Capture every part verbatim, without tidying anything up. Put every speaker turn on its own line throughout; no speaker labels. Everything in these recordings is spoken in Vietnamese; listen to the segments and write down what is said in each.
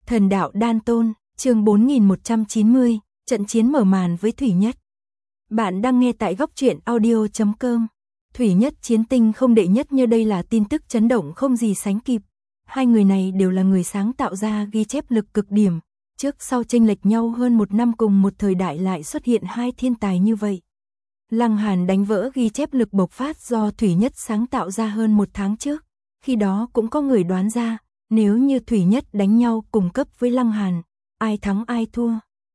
Thần đạo đan tôn, chương bốn nghìn một trăm chín mươi, trận chiến mở màn với Thủy Nhất. Bạn đang nghe tại góc truyện audio chấm com. Thủy Nhất chiến tinh không đệ nhất như đây là tin tức chấn động không gì sánh kịp. Hai người này đều là người sáng tạo ra ghi chép lực cực điểm. Trước sau chênh lệch nhau hơn một năm cùng một thời đại lại xuất hiện hai thiên tài như vậy. Lăng Hàn đánh vỡ ghi chép lực bộc phát do Thủy Nhất sáng tạo ra hơn một tháng trước. Khi đó cũng có người đoán ra, nếu như Thủy Nhất đánh nhau cùng cấp với Lăng Hàn, ai thắng ai thua.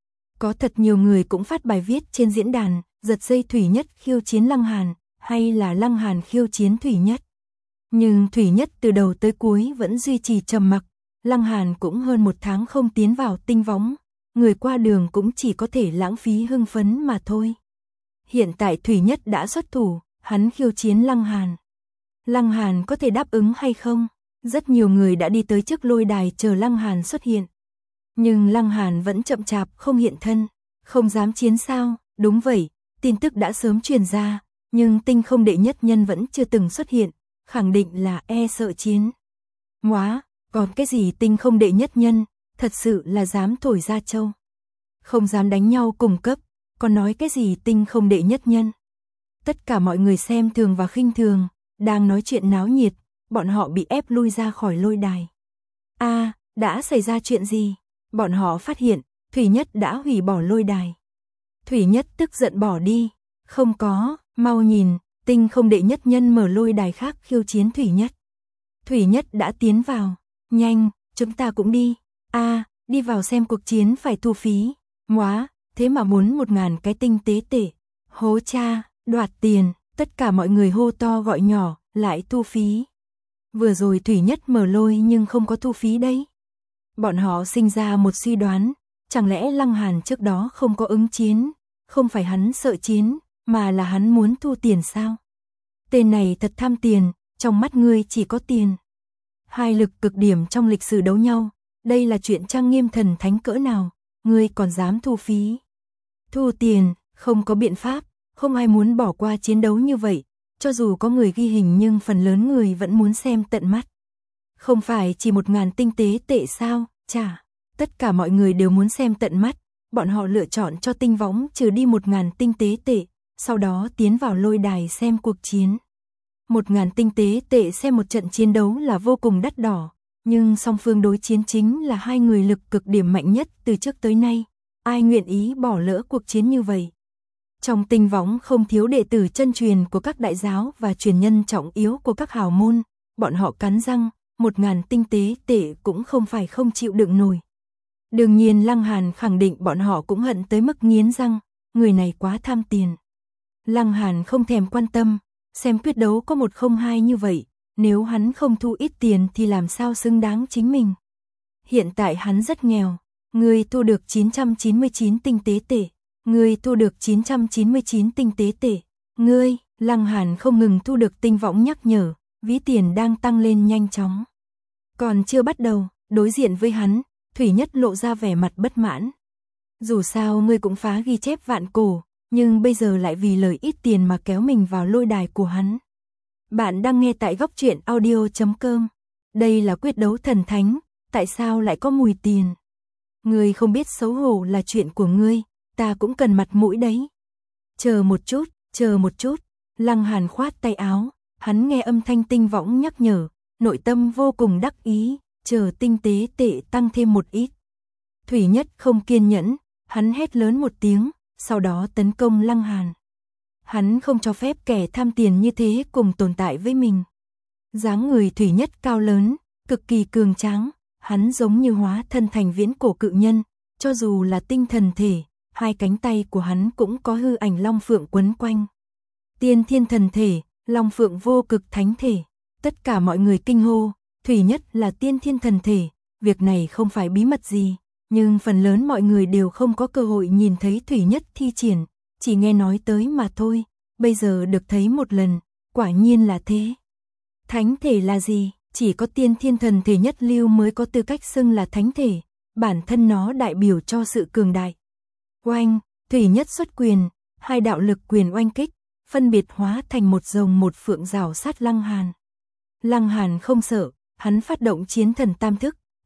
Có thật nhiều người cũng phát bài viết trên diễn đàn, giật dây Thủy Nhất khiêu chiến Lăng Hàn, hay là Lăng Hàn khiêu chiến Thủy Nhất. Nhưng Thủy Nhất từ đầu tới cuối vẫn duy trì trầm mặc, Lăng Hàn cũng hơn một tháng không tiến vào tinh võng, người qua đường cũng chỉ có thể lãng phí hưng phấn mà thôi. Hiện tại Thủy Nhất đã xuất thủ, hắn khiêu chiến Lăng Hàn. Lăng Hàn có thể đáp ứng hay không? Rất nhiều người đã đi tới trước lôi đài chờ Lăng Hàn xuất hiện. Nhưng Lăng Hàn vẫn chậm chạp không hiện thân, không dám chiến sao? Đúng vậy, tin tức đã sớm truyền ra, nhưng tinh không đệ nhất nhân vẫn chưa từng xuất hiện, khẳng định là e sợ chiến. Ngoá, còn cái gì tinh không đệ nhất nhân, thật sự là dám thổi ra châu. Không dám đánh nhau cùng cấp, còn nói cái gì tinh không đệ nhất nhân. Tất cả mọi người xem thường và khinh thường, đang nói chuyện náo nhiệt, bọn họ bị ép lui ra khỏi lôi đài. A, à, đã xảy ra chuyện gì? Bọn họ phát hiện, Thủy Nhất đã hủy bỏ lôi đài. Thủy Nhất tức giận bỏ đi. Không có, mau nhìn, tinh không đệ nhất nhân mở lôi đài khác khiêu chiến Thủy Nhất. Thủy Nhất đã tiến vào. Nhanh, chúng ta cũng đi. A, à, đi vào xem cuộc chiến phải thu phí. Ngoá, thế mà muốn một ngàn cái tinh tế tệ. Hố cha, đoạt tiền, tất cả mọi người hô to gọi nhỏ, lại thu phí. Vừa rồi Thủy Nhất mở lôi nhưng không có thu phí đấy. Bọn họ sinh ra một suy đoán, chẳng lẽ Lăng Hàn trước đó không có ứng chiến, không phải hắn sợ chiến, mà là hắn muốn thu tiền sao? Tên này thật tham tiền, trong mắt ngươi chỉ có tiền. Hai lực cực điểm trong lịch sử đấu nhau, đây là chuyện trang nghiêm thần thánh cỡ nào, ngươi còn dám thu phí. Thu tiền, không có biện pháp, không ai muốn bỏ qua chiến đấu như vậy, cho dù có người ghi hình nhưng phần lớn người vẫn muốn xem tận mắt. Không phải chỉ một ngàn tinh tế tệ sao, chả, tất cả mọi người đều muốn xem tận mắt, bọn họ lựa chọn cho tinh võng trừ đi một ngàn tinh tế tệ, sau đó tiến vào lôi đài xem cuộc chiến. Một ngàn tinh tế tệ xem một trận chiến đấu là vô cùng đắt đỏ, nhưng song phương đối chiến chính là hai người lực cực điểm mạnh nhất từ trước tới nay, ai nguyện ý bỏ lỡ cuộc chiến như vậy. Trong tinh võng không thiếu đệ tử chân truyền của các đại giáo và truyền nhân trọng yếu của các hào môn, bọn họ cắn răng, một ngàn tinh tế tệ cũng không phải không chịu đựng nổi. Đương nhiên Lăng Hàn khẳng định bọn họ cũng hận tới mức nghiến răng, người này quá tham tiền. Lăng Hàn không thèm quan tâm, xem quyết đấu có một không hai như vậy, nếu hắn không thu ít tiền thì làm sao xứng đáng chính mình. Hiện tại hắn rất nghèo, người thu được chín trăm chín mươi chín tinh tế tệ. Ngươi thu được chín trăm chín mươi chín tinh tế tệ. Ngươi, Lăng Hàn không ngừng thu được tinh võng nhắc nhở, ví tiền đang tăng lên nhanh chóng. Còn chưa bắt đầu, đối diện với hắn, Thủy Nhất lộ ra vẻ mặt bất mãn. Dù sao ngươi cũng phá ghi chép vạn cổ, nhưng bây giờ lại vì lời ít tiền mà kéo mình vào lôi đài của hắn. Bạn đang nghe tại góc truyện audio chấm com. Đây là quyết đấu thần thánh, tại sao lại có mùi tiền? Ngươi không biết xấu hổ là chuyện của ngươi. Ta cũng cần mặt mũi đấy. Chờ một chút, chờ một chút. Lăng Hàn khoát tay áo, hắn nghe âm thanh tinh võng nhắc nhở, nội tâm vô cùng đắc ý, chờ tinh tế tệ tăng thêm một ít. Thủy Nhất không kiên nhẫn, hắn hét lớn một tiếng, sau đó tấn công Lăng Hàn. Hắn không cho phép kẻ tham tiền như thế cùng tồn tại với mình. Dáng người Thủy Nhất cao lớn, cực kỳ cường tráng, hắn giống như hóa thân thành viễn cổ cự nhân, cho dù là tinh thần thể. Hai cánh tay của hắn cũng có hư ảnh long phượng quấn quanh. Tiên thiên thần thể, long phượng vô cực thánh thể. Tất cả mọi người kinh hô, Thủy Nhất là tiên thiên thần thể. Việc này không phải bí mật gì, nhưng phần lớn mọi người đều không có cơ hội nhìn thấy Thủy Nhất thi triển, chỉ nghe nói tới mà thôi. Bây giờ được thấy một lần, quả nhiên là thế. Thánh thể là gì? Chỉ có tiên thiên thần thể nhất lưu mới có tư cách xưng là thánh thể. Bản thân nó đại biểu cho sự cường đại. Oanh, Thủy Nhất xuất quyền, hai đạo lực quyền oanh kích, phân biệt hóa thành một rồng một phượng rào sát Lăng Hàn. Lăng Hàn không sợ, hắn phát động chiến thần tam thức,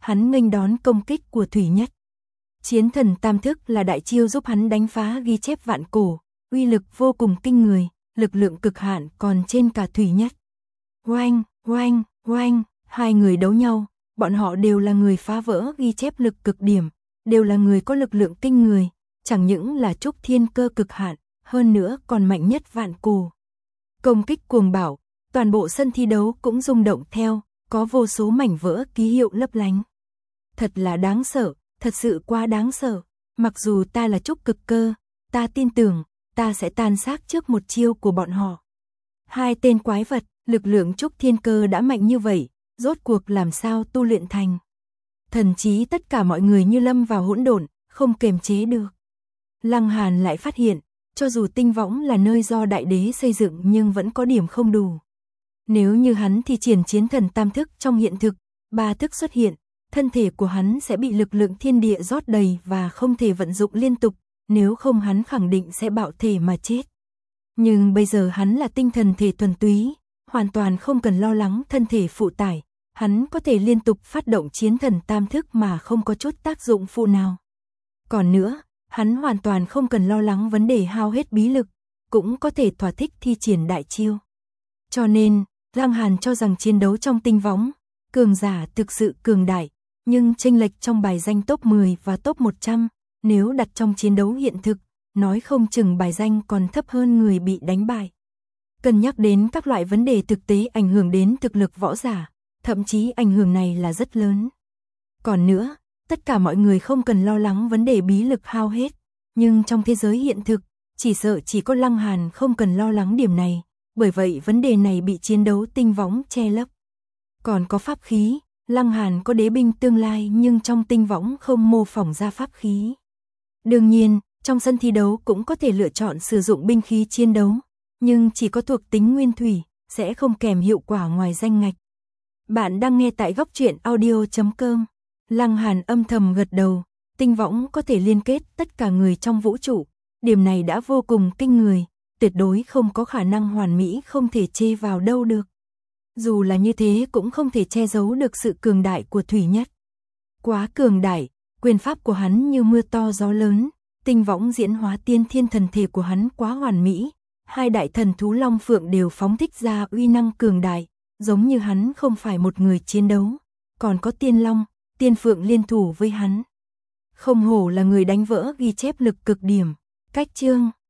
hắn nghênh đón công kích của Thủy Nhất. Chiến thần tam thức là đại chiêu giúp hắn đánh phá ghi chép vạn cổ, uy lực vô cùng kinh người, lực lượng cực hạn còn trên cả Thủy Nhất. Oanh, oanh, oanh, hai người đấu nhau, bọn họ đều là người phá vỡ ghi chép lực cực điểm, đều là người có lực lượng kinh người, chẳng những là trúc thiên cơ cực hạn, hơn nữa còn mạnh nhất vạn cổ. Công kích cuồng bạo, toàn bộ sân thi đấu cũng rung động theo, có vô số mảnh vỡ ký hiệu lấp lánh. Thật là đáng sợ, thật sự quá đáng sợ, mặc dù ta là trúc cực cơ, ta tin tưởng, ta sẽ tan xác trước một chiêu của bọn họ. Hai tên quái vật, lực lượng trúc thiên cơ đã mạnh như vậy, rốt cuộc làm sao tu luyện thành. Thần chí tất cả mọi người như lâm vào hỗn độn, không kềm chế được. Lăng Hàn lại phát hiện, cho dù tinh võng là nơi do đại đế xây dựng nhưng vẫn có điểm không đủ. Nếu như hắn thi triển chiến thần tam thức trong hiện thực, ba thức xuất hiện, thân thể của hắn sẽ bị lực lượng thiên địa rót đầy và không thể vận dụng liên tục, nếu không hắn khẳng định sẽ bạo thể mà chết. Nhưng bây giờ hắn là tinh thần thể thuần túy, hoàn toàn không cần lo lắng thân thể phụ tải, hắn có thể liên tục phát động chiến thần tam thức mà không có chút tác dụng phụ nào. Còn nữa, hắn hoàn toàn không cần lo lắng vấn đề hao hết bí lực, cũng có thể thỏa thích thi triển đại chiêu. Cho nên, Lăng Hàn cho rằng chiến đấu trong tinh võng, cường giả thực sự cường đại, nhưng chênh lệch trong bài danh top mười và top một trăm, nếu đặt trong chiến đấu hiện thực, nói không chừng bài danh còn thấp hơn người bị đánh bại. Cân nhắc đến các loại vấn đề thực tế ảnh hưởng đến thực lực võ giả, thậm chí ảnh hưởng này là rất lớn. Còn nữa, tất cả mọi người không cần lo lắng vấn đề bí lực hao hết, nhưng trong thế giới hiện thực, chỉ sợ chỉ có Lăng Hàn không cần lo lắng điểm này, bởi vậy vấn đề này bị chiến đấu tinh võng che lấp. Còn có pháp khí, Lăng Hàn có đế binh tương lai nhưng trong tinh võng không mô phỏng ra pháp khí. Đương nhiên, trong sân thi đấu cũng có thể lựa chọn sử dụng binh khí chiến đấu, nhưng chỉ có thuộc tính nguyên thủy, sẽ không kèm hiệu quả ngoài danh ngạch. Bạn đang nghe tại góc truyện audio chấm com. Lăng Hàn âm thầm gật đầu, tinh võng có thể liên kết tất cả người trong vũ trụ, điểm này đã vô cùng kinh người, tuyệt đối không có khả năng hoàn mỹ không thể chê vào đâu được. Dù là như thế cũng không thể che giấu được sự cường đại của Thủy Nhất. Quá cường đại, quyền pháp của hắn như mưa to gió lớn, tinh võng diễn hóa tiên thiên thần thể của hắn quá hoàn mỹ, hai đại thần thú long phượng đều phóng thích ra uy năng cường đại, giống như hắn không phải một người chiến đấu, còn có tiên long, tiên phượng liên thủ với hắn. Không hổ là người đánh vỡ ghi chép lực cực điểm. Cách chương